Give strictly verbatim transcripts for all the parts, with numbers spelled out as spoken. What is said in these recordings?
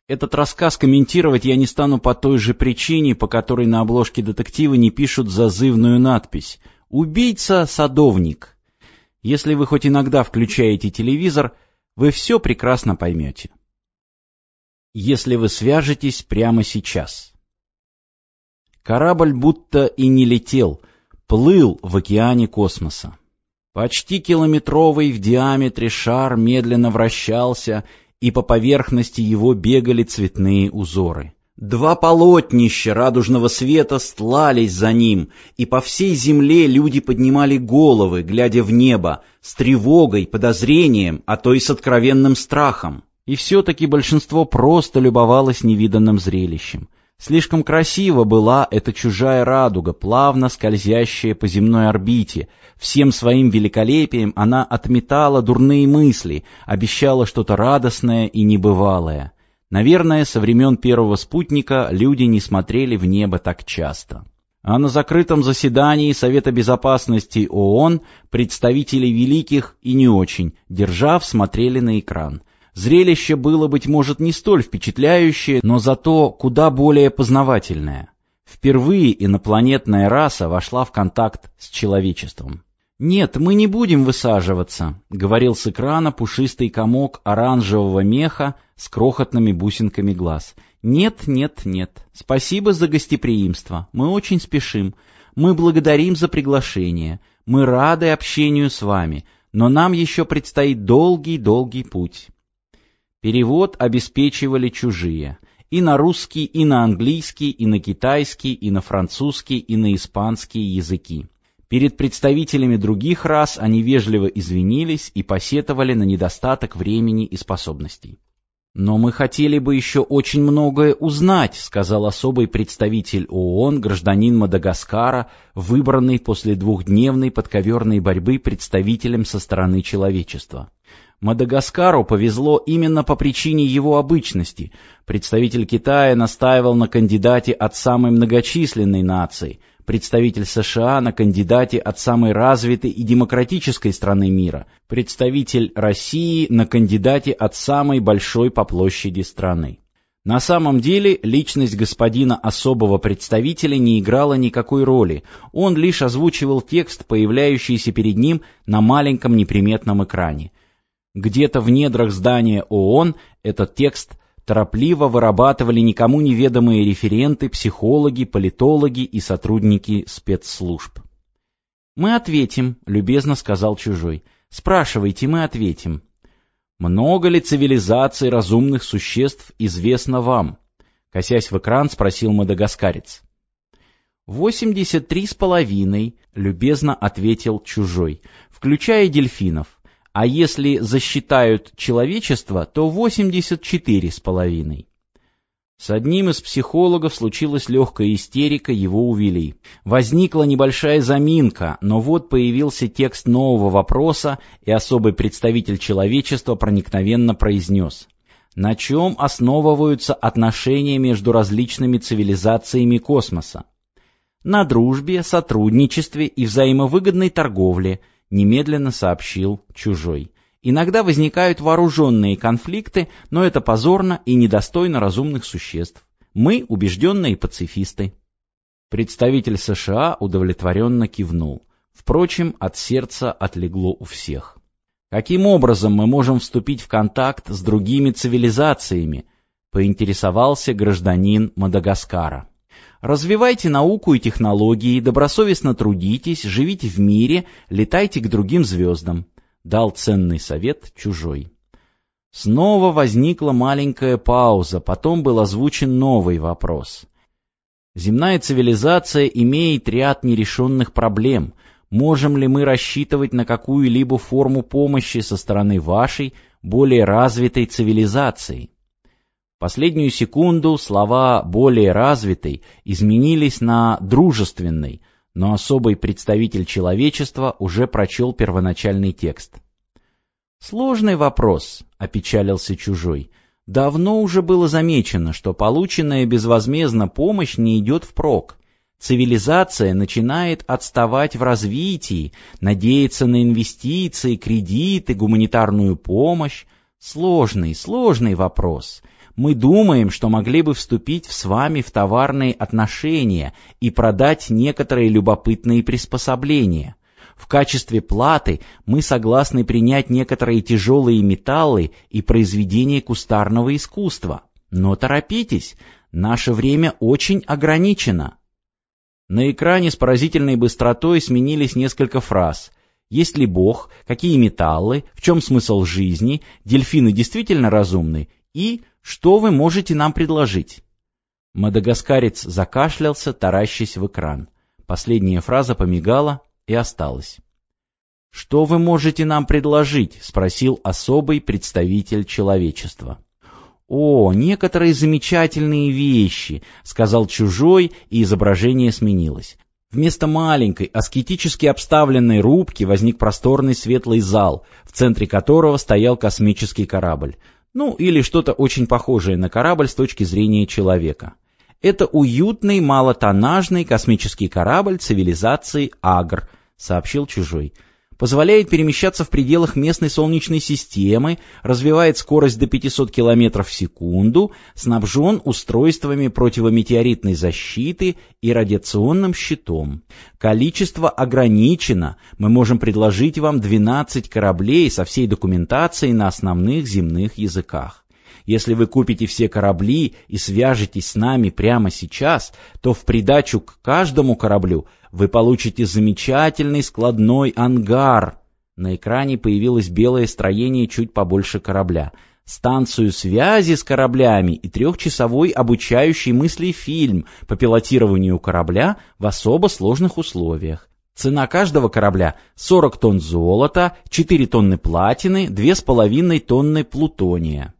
Этот рассказ комментировать я не стану по той же причине, по которой на обложке детектива не пишут зазывную надпись «Убийца-садовник». Если вы хоть иногда включаете телевизор, вы все прекрасно поймете. Если вы свяжетесь прямо сейчас. Корабль будто и не летел, плыл в океане космоса. Почти километровый в диаметре шар медленно вращался, и по поверхности его бегали цветные узоры. Два полотнища радужного света стлались за ним, и по всей земле люди поднимали головы, глядя в небо, с тревогой, подозрением, а то и с откровенным страхом. И все-таки большинство просто любовалось невиданным зрелищем. Слишком красива была эта чужая радуга, плавно скользящая по земной орбите. Всем своим великолепием она отметала дурные мысли, обещала что-то радостное и небывалое. Наверное, со времен первого спутника люди не смотрели в небо так часто. А на закрытом заседании Совета Безопасности ООН представители великих и не очень, держав, смотрели на экран. Зрелище было, быть может, не столь впечатляющее, но зато куда более познавательное. Впервые инопланетная раса вошла в контакт с человечеством. «Нет, мы не будем высаживаться», — говорил с экрана пушистый комок оранжевого меха с крохотными бусинками глаз. «Нет, нет, нет. Спасибо за гостеприимство. Мы очень спешим. Мы благодарим за приглашение. Мы рады общению с вами, но нам еще предстоит долгий-долгий путь». Перевод обеспечивали чужие. И на русский, и на английский, и на китайский, и на французский, и на испанский языки. Перед представителями других рас они вежливо извинились и посетовали на недостаток времени и способностей. «Но мы хотели бы еще очень многое узнать», — сказал особый представитель ООН, гражданин Мадагаскара, выбранный после двухдневной подковерной борьбы представителем со стороны человечества. Мадагаскару повезло именно по причине его обычности. Представитель Китая настаивал на кандидате от самой многочисленной нации, представитель США на кандидате от самой развитой и демократической страны мира, представитель России на кандидате от самой большой по площади страны. На самом деле личность господина особого представителя не играла никакой роли, он лишь озвучивал текст, появляющийся перед ним на маленьком неприметном экране. Где-то в недрах здания ООН этот текст торопливо вырабатывали никому неведомые референты, психологи, политологи и сотрудники спецслужб. «Мы ответим», — любезно сказал чужой. «Спрашивайте, мы ответим». «Много ли цивилизаций разумных существ известно вам?» — косясь в экран, спросил мадагаскарец. «Восемьдесят три с половиной», — любезно ответил чужой, «включая дельфинов. А если засчитают человечество, то восемьдесят четыре с половиной. С одним из психологов случилась легкая истерика, его увели. Возникла небольшая заминка, но вот появился текст нового вопроса, и особый представитель человечества проникновенно произнес: «На чем основываются отношения между различными цивилизациями космоса?» «На дружбе, сотрудничестве и взаимовыгодной торговле», немедленно сообщил чужой. «Иногда возникают вооруженные конфликты, но это позорно и недостойно разумных существ. Мы убежденные пацифисты». Представитель США удовлетворенно кивнул. Впрочем, от сердца отлегло у всех. «Каким образом мы можем вступить в контакт с другими цивилизациями?» — поинтересовался гражданин Мадагаскара. «Развивайте науку и технологии, добросовестно трудитесь, живите в мире, летайте к другим звездам», — дал ценный совет чужой. Снова возникла маленькая пауза, потом был озвучен новый вопрос. «Земная цивилизация имеет ряд нерешенных проблем. Можем ли мы рассчитывать на какую-либо форму помощи со стороны вашей, более развитой цивилизации?» В последнюю секунду слова «более развитой» изменились на «дружественной», но особый представитель человечества уже прочел первоначальный текст. «Сложный вопрос», — опечалился чужой. «Давно уже было замечено, что полученная безвозмездно помощь не идет впрок. Цивилизация начинает отставать в развитии, надеяться на инвестиции, кредиты, гуманитарную помощь. Сложный, сложный вопрос. Мы думаем, что могли бы вступить с вами в товарные отношения и продать некоторые любопытные приспособления. В качестве платы мы согласны принять некоторые тяжелые металлы и произведения кустарного искусства. Но торопитесь, наше время очень ограничено». На экране с поразительной быстротой сменились несколько фраз. Есть ли Бог? Какие металлы? В чем смысл жизни? Дельфины действительно разумны? И что вы можете нам предложить? Мадагаскарец закашлялся, таращась в экран. Последняя фраза помигала и осталась. «Что вы можете нам предложить?» — спросил особый представитель человечества. «О, некоторые замечательные вещи», — сказал чужой, и изображение сменилось. Вместо маленькой, аскетически обставленной рубки возник просторный светлый зал, в центре которого стоял космический корабль. Ну, или что-то очень похожее на корабль с точки зрения человека. Это уютный, малотоннажный космический корабль цивилизации Агр, сообщил чужой. Позволяет перемещаться в пределах местной Солнечной системы, развивает скорость до пятисот километров в секунду, снабжен устройствами противометеоритной защиты и радиационным щитом. Количество ограничено, мы можем предложить вам двенадцать кораблей со всей документацией на основных земных языках. Если вы купите все корабли и свяжетесь с нами прямо сейчас, то в придачу к каждому кораблю вы получите замечательный складной ангар. На экране появилось белое строение чуть побольше корабля, станцию связи с кораблями и трехчасовой обучающий мысли фильм по пилотированию корабля в особо сложных условиях. Цена каждого корабля — сорок тонн золота, четыре тонны платины, две с половиной тонны плутония.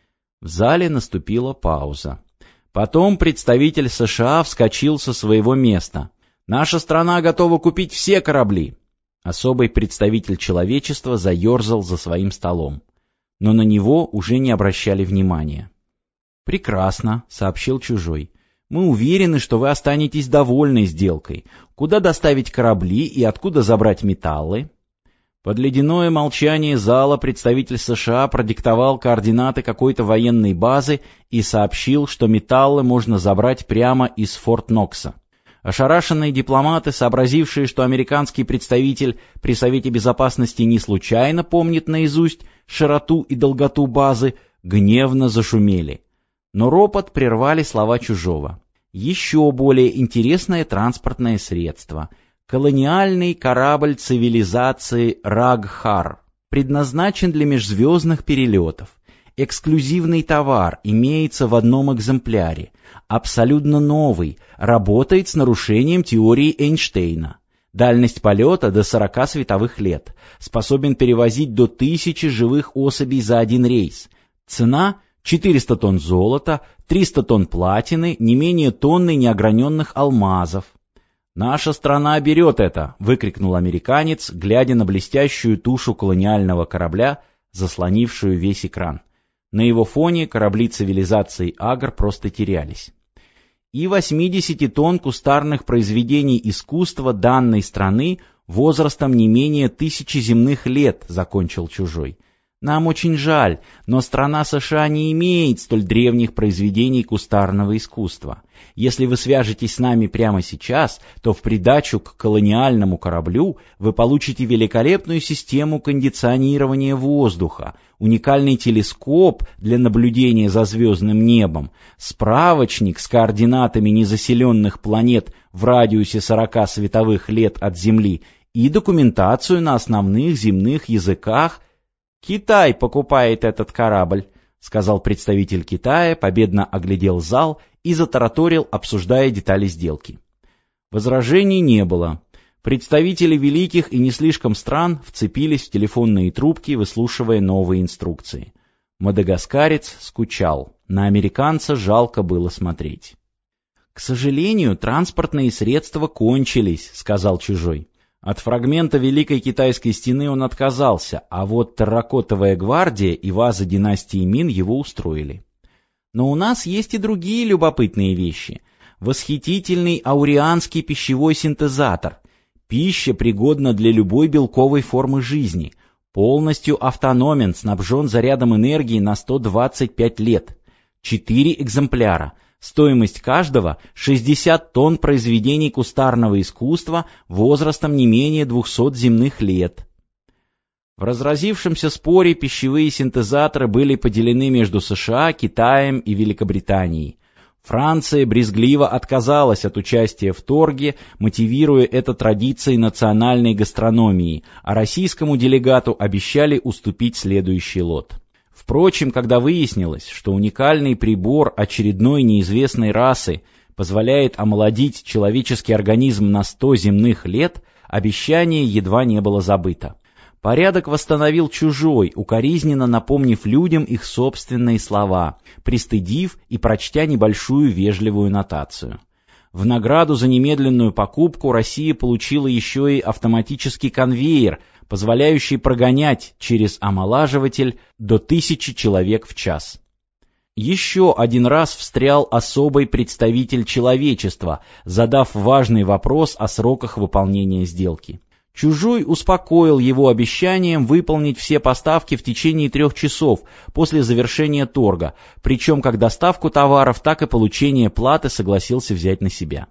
В зале наступила пауза. Потом представитель США вскочил со своего места. «Наша страна готова купить все корабли!» Особый представитель человечества заерзал за своим столом. Но на него уже не обращали внимания. «Прекрасно», — сообщил чужой. «Мы уверены, что вы останетесь довольны сделкой. Куда доставить корабли и откуда забрать металлы?» Под ледяное молчание зала представитель США продиктовал координаты какой-то военной базы и сообщил, что металлы можно забрать прямо из Форт Нокса. Ошарашенные дипломаты, сообразившие, что американский представитель при Совете Безопасности не случайно помнит наизусть широту и долготу базы, гневно зашумели. Но ропот прервали слова чужого. Еще более интересное транспортное средство — колониальный корабль цивилизации Рагхар, предназначен для межзвездных перелетов. Эксклюзивный товар имеется в одном экземпляре, абсолютно новый, работает с нарушением теории Эйнштейна. Дальность полета до сорока световых лет, способен перевозить до тысячи живых особей за один рейс. Цена — четыреста тонн золота, триста тонн платины, не менее тонны неограненных алмазов. «Наша страна берет это!» — выкрикнул американец, глядя на блестящую тушу колониального корабля, заслонившую весь экран. На его фоне корабли цивилизации Агр просто терялись. «И восемьдесят тонн кустарных произведений искусства данной страны возрастом не менее тысячи земных лет», — закончил чужой. «Нам очень жаль, но страна США не имеет столь древних произведений кустарного искусства. Если вы свяжетесь с нами прямо сейчас, то в придачу к колониальному кораблю вы получите великолепную систему кондиционирования воздуха, уникальный телескоп для наблюдения за звездным небом, справочник с координатами незаселенных планет в радиусе сорока световых лет от Земли и документацию на основных земных языках. «Китай покупает этот корабль», — сказал представитель Китая, победно оглядел зал и затараторил, обсуждая детали сделки. Возражений не было. Представители великих и не слишком стран вцепились в телефонные трубки, выслушивая новые инструкции. Мадагаскарец скучал. На американца жалко было смотреть. «К сожалению, транспортные средства кончились», — сказал чужой. От фрагмента Великой Китайской стены он отказался, а вот терракотовая гвардия и ваза династии Мин его устроили. Но у нас есть и другие любопытные вещи. Восхитительный аурианский пищевой синтезатор. Пища пригодна для любой белковой формы жизни. Полностью автономен, снабжен зарядом энергии на сто двадцать пять лет. четыре экземпляра. Стоимость каждого — шестьдесят тонн произведений кустарного искусства возрастом не менее двухсот земных лет. В разразившемся споре пищевые синтезаторы были поделены между США, Китаем и Великобританией. Франция брезгливо отказалась от участия в торге, мотивируя это традицией национальной гастрономии, а российскому делегату обещали уступить следующий лот. Впрочем, когда выяснилось, что уникальный прибор очередной неизвестной расы позволяет омолодить человеческий организм на сто земных лет, обещание едва не было забыто. Порядок восстановил Чужой, укоризненно напомнив людям их собственные слова, пристыдив и прочтя небольшую вежливую нотацию. В награду за немедленную покупку Россия получила еще и автоматический конвейер, позволяющий прогонять через омолаживатель до тысячи человек в час. Еще один раз встрял особый представитель человечества, задав важный вопрос о сроках выполнения сделки. Чужой успокоил его обещанием выполнить все поставки в течение трех часов после завершения торга, причем как доставку товаров, так и получение платы согласился взять на себя.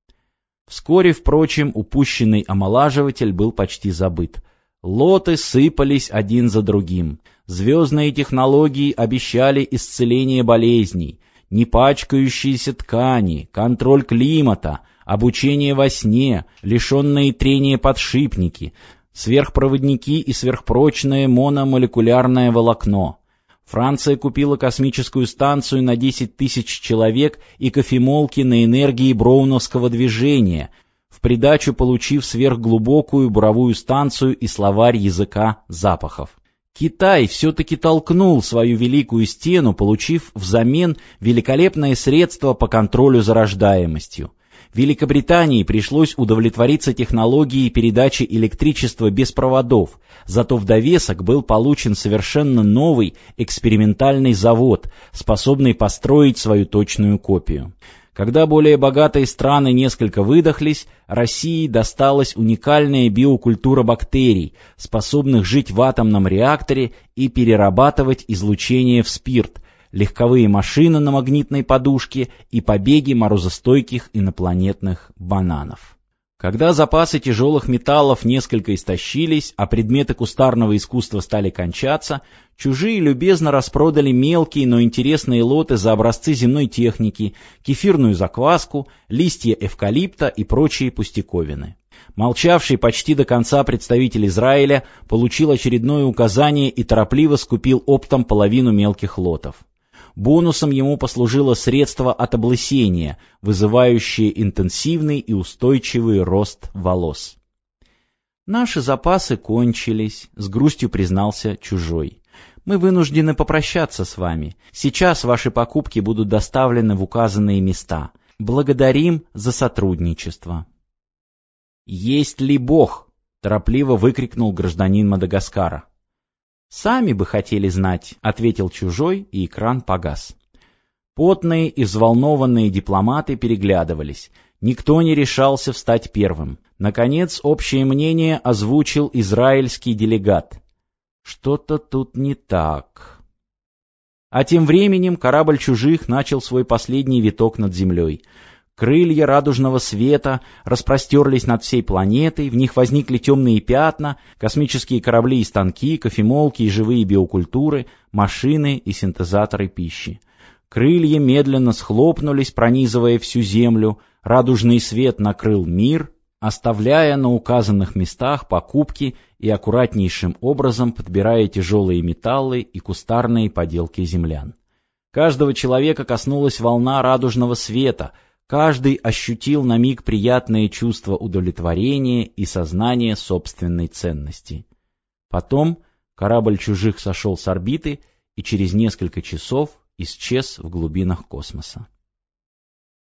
Вскоре, впрочем, упущенный омолаживатель был почти забыт. Лоты сыпались один за другим. Звездные технологии обещали исцеление болезней, непачкающиеся ткани, контроль климата, обучение во сне, лишенные трения подшипники, сверхпроводники и сверхпрочное мономолекулярное волокно. Франция купила космическую станцию на десять тысяч человек и кофемолки на энергии броуновского движения, в придачу получив сверхглубокую буровую станцию и словарь языка запахов. Китай все-таки толкнул свою великую стену, получив взамен великолепное средство по контролю за рождаемостью. Великобритании пришлось удовлетвориться технологией передачи электричества без проводов, зато в довесок был получен совершенно новый экспериментальный завод, способный построить свою точную копию. Когда более богатые страны несколько выдохлись, России досталась уникальная биокультура бактерий, способных жить в атомном реакторе и перерабатывать излучение в спирт, легковые машины на магнитной подушке и побеги морозостойких инопланетных бананов. Когда запасы тяжелых металлов несколько истощились, а предметы кустарного искусства стали кончаться, Чужие любезно распродали мелкие, но интересные лоты за образцы земной техники, кефирную закваску, листья эвкалипта и прочие пустяковины. Молчавший почти до конца представитель Израиля получил очередное указание и торопливо скупил оптом половину мелких лотов. Бонусом ему послужило средство от облысения, вызывающее интенсивный и устойчивый рост волос. «Наши запасы кончились», — с грустью признался Чужой. «Мы вынуждены попрощаться с вами. Сейчас ваши покупки будут доставлены в указанные места. Благодарим за сотрудничество». «Есть ли Бог?» — торопливо выкрикнул гражданин Мадагаскара. «Сами бы хотели знать», — ответил Чужой, и экран погас. Потные и взволнованные дипломаты переглядывались. Никто не решался встать первым. Наконец, общее мнение озвучил израильский делегат. «Что-то тут не так». А тем временем корабль Чужих начал свой последний виток над землей. Крылья радужного света распростерлись над всей планетой, в них возникли темные пятна, космические корабли и станки, кофемолки и живые биокультуры, машины и синтезаторы пищи. Крылья медленно схлопнулись, пронизывая всю Землю, радужный свет накрыл мир, оставляя на указанных местах покупки и аккуратнейшим образом подбирая тяжелые металлы и кустарные поделки землян. Каждого человека коснулась волна радужного света, каждый ощутил на миг приятное чувство удовлетворения и сознание собственной ценности. Потом корабль Чужих сошел с орбиты и через несколько часов исчез в глубинах космоса.